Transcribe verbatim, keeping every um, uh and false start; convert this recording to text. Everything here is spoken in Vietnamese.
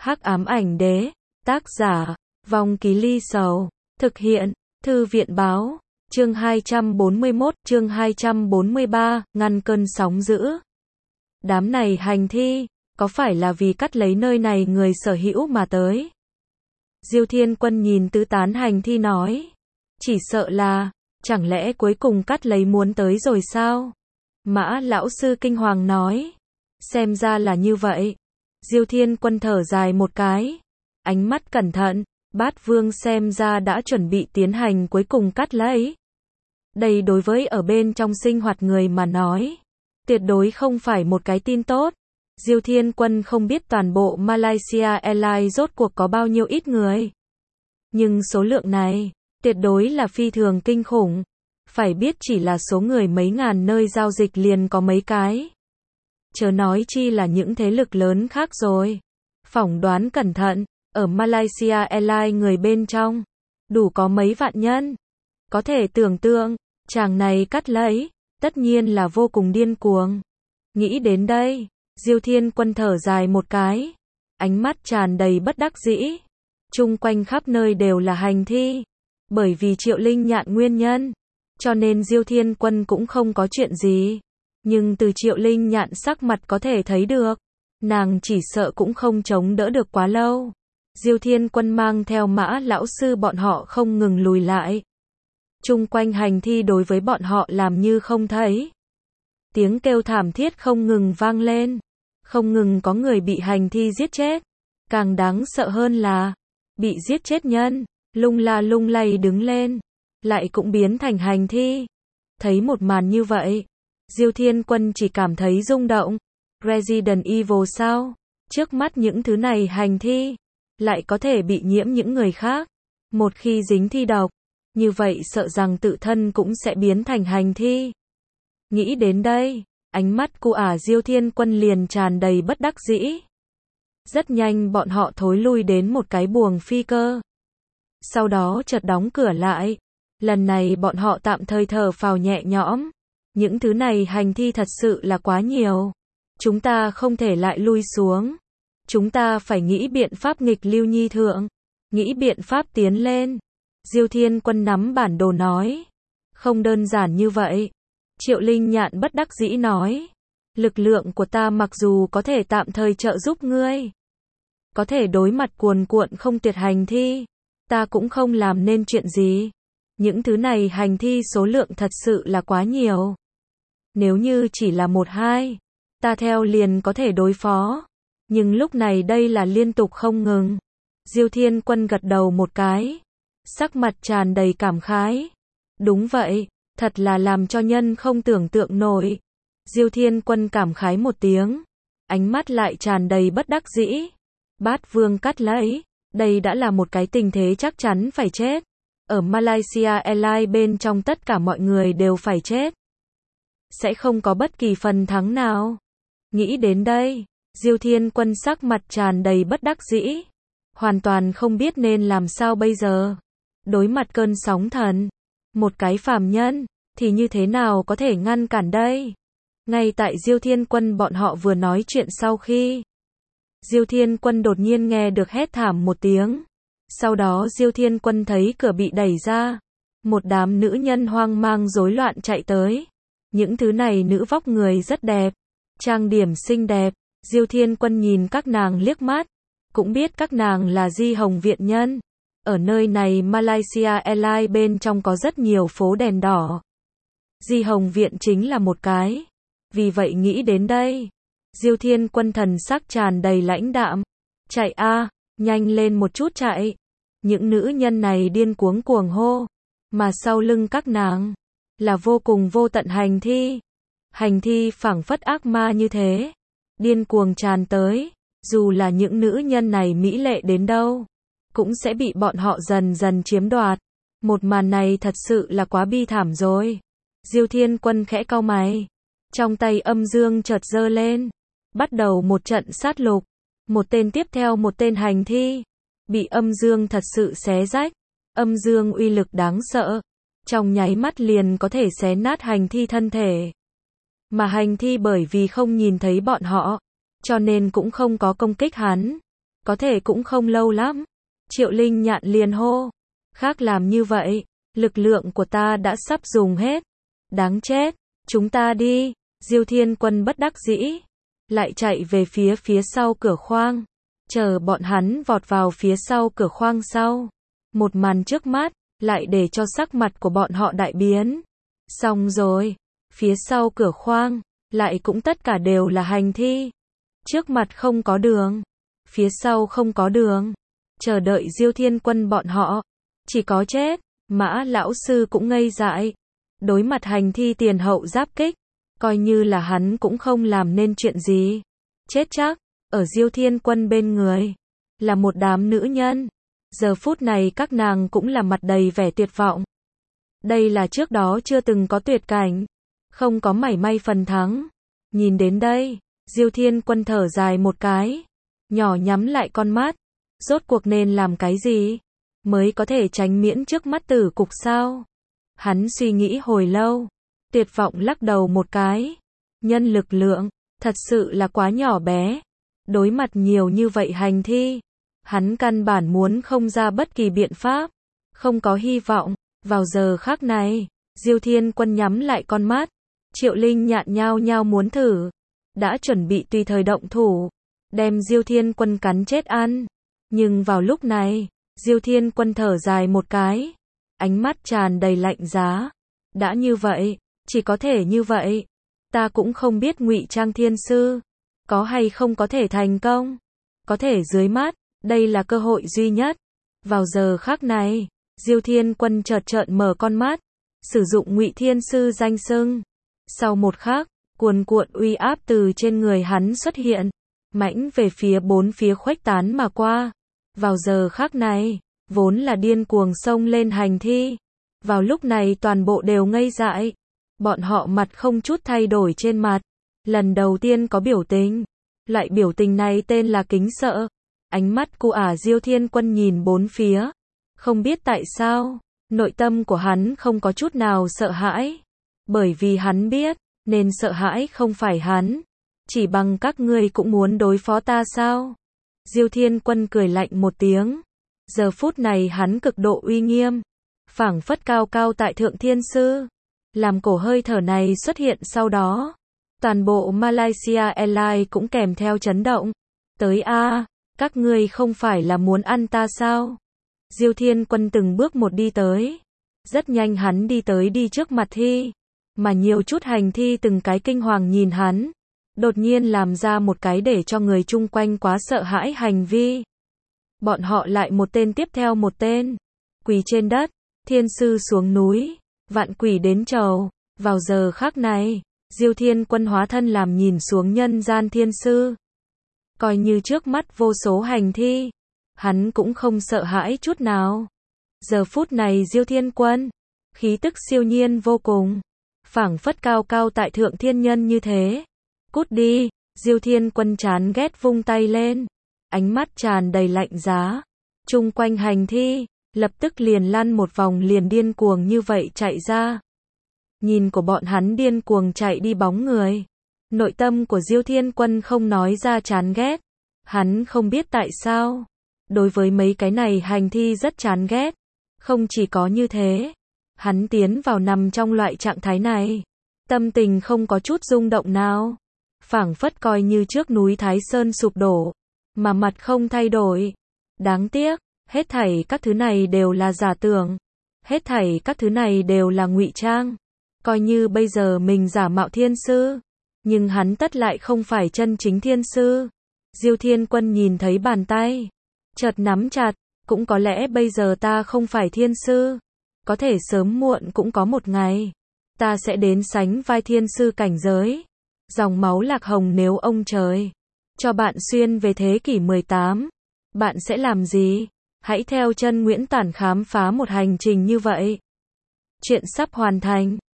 Hắc ám ảnh đế, tác giả, Vong Ký Ly Sầu, thực hiện, Thư viện báo, chương hai trăm bốn mươi mốt, chương hai trăm bốn mươi ba, ngăn cơn sóng dữ. Đám này hành thi, có phải là vì cắt lấy nơi này người sở hữu mà tới? Diêu Thiên Quân nhìn tứ tán hành thi nói, chỉ sợ là, chẳng lẽ cuối cùng cắt lấy muốn tới rồi sao? Mã lão sư kinh hoàng nói, xem ra là như vậy. Diêu Thiên Quân thở dài một cái, ánh mắt cẩn thận, Bát Vương xem ra đã chuẩn bị tiến hành cuối cùng cắt lấy. Đây đối với ở bên trong sinh hoạt người mà nói, tuyệt đối không phải một cái tin tốt. Diêu Thiên Quân không biết toàn bộ Malaysia Airlines rốt cuộc có bao nhiêu ít người. Nhưng số lượng này, tuyệt đối là phi thường kinh khủng. Phải biết chỉ là số người mấy ngàn nơi giao dịch liền có mấy cái. Chớ nói chi là những thế lực lớn khác rồi. Phỏng đoán cẩn thận, ở Malaysia Airlines người bên trong, đủ có mấy vạn nhân. Có thể tưởng tượng, chàng này cắt lấy, tất nhiên là vô cùng điên cuồng. Nghĩ đến đây, Diêu Thiên Quân thở dài một cái, ánh mắt tràn đầy bất đắc dĩ. Chung quanh khắp nơi đều là hành thi. Bởi vì Triệu Linh Nhạn nguyên nhân, cho nên Diêu Thiên Quân cũng không có chuyện gì. Nhưng từ Triệu Linh Nhạn sắc mặt có thể thấy được, nàng chỉ sợ cũng không chống đỡ được quá lâu. Diêu Thiên Quân mang theo Mã lão sư bọn họ không ngừng lùi lại. Chung quanh hành thi đối với bọn họ làm như không thấy. Tiếng kêu thảm thiết không ngừng vang lên. Không ngừng có người bị hành thi giết chết. Càng đáng sợ hơn là, bị giết chết nhân, lung la lung lay đứng lên, lại cũng biến thành hành thi. Thấy một màn như vậy, Diêu Thiên Quân chỉ cảm thấy rung động. Resident Evil sao? Trước mắt những thứ này hành thi, lại có thể bị nhiễm những người khác. Một khi dính thi độc, như vậy sợ rằng tự thân cũng sẽ biến thành hành thi. Nghĩ đến đây, ánh mắt của ả Diêu Thiên Quân liền tràn đầy bất đắc dĩ. Rất nhanh bọn họ thối lui đến một cái buồng phi cơ. Sau đó chợt đóng cửa lại. Lần này bọn họ tạm thời thở phào nhẹ nhõm. Những thứ này hành thi thật sự là quá nhiều. Chúng ta không thể lại lui xuống. Chúng ta phải nghĩ biện pháp nghịch lưu nhi thượng. Nghĩ biện pháp tiến lên. Diêu Thiên Quân nắm bản đồ nói. Không đơn giản như vậy. Triệu Linh Nhạn bất đắc dĩ nói. Lực lượng của ta mặc dù có thể tạm thời trợ giúp ngươi. Có thể đối mặt cuồn cuộn không tuyệt hành thi. Ta cũng không làm nên chuyện gì. Những thứ này hành thi số lượng thật sự là quá nhiều. Nếu như chỉ là một hai, ta theo liền có thể đối phó. Nhưng lúc này đây là liên tục không ngừng. Diêu Thiên Quân gật đầu một cái. Sắc mặt tràn đầy cảm khái. Đúng vậy, thật là làm cho nhân không tưởng tượng nổi. Diêu Thiên Quân cảm khái một tiếng. Ánh mắt lại tràn đầy bất đắc dĩ. Bát Vương cắt lấy. Đây đã là một cái tình thế chắc chắn phải chết. Ở Malaysia Airlines bên trong tất cả mọi người đều phải chết. Sẽ không có bất kỳ phần thắng nào. Nghĩ đến đây, Diêu Thiên Quân sắc mặt tràn đầy bất đắc dĩ. Hoàn toàn không biết nên làm sao bây giờ. Đối mặt cơn sóng thần, một cái phàm nhân, thì như thế nào có thể ngăn cản đây? Ngay tại Diêu Thiên Quân bọn họ vừa nói chuyện sau khi, Diêu Thiên Quân đột nhiên nghe được hét thảm một tiếng. Sau đó Diêu Thiên Quân thấy cửa bị đẩy ra. Một đám nữ nhân hoang mang rối loạn chạy tới. Những thứ này nữ vóc người rất đẹp, trang điểm xinh đẹp. Diêu Thiên Quân nhìn các nàng liếc mắt, cũng biết các nàng là Di Hồng Viện nhân. Ở nơi này Malaysia Airlines bên trong có rất nhiều phố đèn đỏ. Di Hồng Viện chính là một cái. Vì vậy nghĩ đến đây, Diêu Thiên Quân thần sắc tràn đầy lãnh đạm. Chạy a, nhanh lên một chút chạy. Những nữ nhân này điên cuống cuồng hô, mà sau lưng các nàng là vô cùng vô tận hành thi. Hành thi phảng phất ác ma như thế, điên cuồng tràn tới. Dù là những nữ nhân này mỹ lệ đến đâu, cũng sẽ bị bọn họ dần dần chiếm đoạt. Một màn này thật sự là quá bi thảm rồi. Diêu Thiên Quân khẽ cau mày, trong tay âm dương chợt giơ lên, bắt đầu một trận sát lục. Một tên tiếp theo một tên hành thi bị âm dương thật sự xé rách. Âm dương uy lực đáng sợ, trong nháy mắt liền có thể xé nát hành thi thân thể. Mà hành thi bởi vì không nhìn thấy bọn họ, cho nên cũng không có công kích hắn. có thể cũng không lâu lắm. Triệu Linh Nhạn liền hô, khác làm như vậy, lực lượng của ta đã sắp dùng hết. Đáng chết, chúng ta đi. Diêu Thiên Quân bất đắc dĩ, lại chạy về phía phía sau cửa khoang, chờ bọn hắn vọt vào phía sau cửa khoang sau. Một màn trước mắt, lại để cho sắc mặt của bọn họ đại biến. Xong rồi, phía sau cửa khoang, lại cũng tất cả đều là hành thi. Trước mặt không có đường, phía sau không có đường, chờ đợi Diêu Thiên Quân bọn họ, chỉ có chết. Mã lão sư cũng ngây dại, đối mặt hành thi tiền hậu giáp kích, coi như là hắn cũng không làm nên chuyện gì. Chết chắc, ở Diêu Thiên Quân bên người, là một đám nữ nhân. Giờ phút này các nàng cũng là mặt đầy vẻ tuyệt vọng. Đây là trước đó chưa từng có tuyệt cảnh, không có mảy may phần thắng. Nhìn đến đây, Diêu Thiên Quân thở dài một cái, nhỏ nhắm lại con mắt. Rốt cuộc nên làm cái gì mới có thể tránh miễn trước mắt tử cục sao? Hắn suy nghĩ hồi lâu, tuyệt vọng lắc đầu một cái. Nhân lực lượng, thật sự là quá nhỏ bé. Đối mặt nhiều như vậy hành thi, hắn căn bản muốn không ra bất kỳ biện pháp, không có hy vọng. Vào giờ khắc này, Diêu Thiên Quân nhắm lại con mắt. Triệu Linh Nhạn nhao nhao muốn thử, đã chuẩn bị tùy thời động thủ, đem Diêu Thiên Quân cắn chết ăn. Nhưng vào lúc này, Diêu Thiên Quân thở dài một cái, ánh mắt tràn đầy lạnh giá. Đã như vậy, chỉ có thể như vậy. Ta cũng không biết Ngụy Trang Thiên Sư có hay không có thể thành công. Có thể dưới mắt, đây là cơ hội duy nhất. Vào giờ khắc này, Diêu Thiên Quân chợt trợn mở con mắt, sử dụng Ngụy Thiên Sư danh xưng. Sau một khắc, cuồn cuộn uy áp từ trên người hắn xuất hiện, mãnh về phía bốn phía khuếch tán mà qua. Vào giờ khắc này, vốn là điên cuồng xông lên hành thi, vào lúc này toàn bộ đều ngây dại. Bọn họ mặt không chút thay đổi trên mặt, lần đầu tiên có biểu tình. Loại biểu tình này tên là kính sợ. Ánh mắt của ả Diêu Thiên Quân nhìn bốn phía, không biết tại sao, nội tâm của hắn không có chút nào sợ hãi. Bởi vì hắn biết, nên sợ hãi không phải hắn. Chỉ bằng các ngươi cũng muốn đối phó ta sao? Diêu Thiên Quân cười lạnh một tiếng. Giờ phút này hắn cực độ uy nghiêm, phảng phất cao cao tại thượng thiên sư. Làm cổ hơi thở này xuất hiện sau đó, toàn bộ Malaysia Airlines cũng kèm theo chấn động. Tới a, các ngươi không phải là muốn ăn ta sao? Diêu Thiên Quân từng bước một đi tới. Rất nhanh hắn đi tới đi trước mặt thi, mà nhiều chút hành thi từng cái kinh hoàng nhìn hắn, đột nhiên làm ra một cái để cho người chung quanh quá sợ hãi hành vi. Bọn họ lại một tên tiếp theo một tên, quỳ trên đất, thiên sư xuống núi, vạn quỷ đến chầu. Vào giờ khắc này, Diêu Thiên Quân hóa thân làm nhìn xuống nhân gian thiên sư. Coi như trước mắt vô số hành thi, hắn cũng không sợ hãi chút nào. Giờ phút này Diêu Thiên Quân, khí tức siêu nhiên vô cùng, phảng phất cao cao tại thượng thiên nhân như thế. Cút đi, Diêu Thiên Quân chán ghét vung tay lên, ánh mắt tràn đầy lạnh giá. Chung quanh hành thi, lập tức liền lăn một vòng liền điên cuồng như vậy chạy ra. Nhìn của bọn hắn điên cuồng chạy đi bóng người, nội tâm của Diêu Thiên Quân không nói ra chán ghét. Hắn không biết tại sao, đối với mấy cái này hành thi rất chán ghét. Không chỉ có như thế, hắn tiến vào nằm trong loại trạng thái này, tâm tình không có chút rung động nào, phảng phất coi như trước núi Thái Sơn sụp đổ, mà mặt không thay đổi. Đáng tiếc, hết thảy các thứ này đều là giả tưởng, hết thảy các thứ này đều là ngụy trang. Coi như bây giờ mình giả mạo thiên sư, nhưng hắn tất lại không phải chân chính thiên sư. Diêu Thiên Quân nhìn thấy bàn tay, chợt nắm chặt, cũng có lẽ bây giờ ta không phải thiên sư, có thể sớm muộn cũng có một ngày, ta sẽ đến sánh vai thiên sư cảnh giới. Dòng máu lạc hồng nếu ông trời cho bạn xuyên về thế kỷ mười tám, bạn sẽ làm gì? Hãy theo chân Nguyễn Tản khám phá một hành trình như vậy. Chuyện sắp hoàn thành.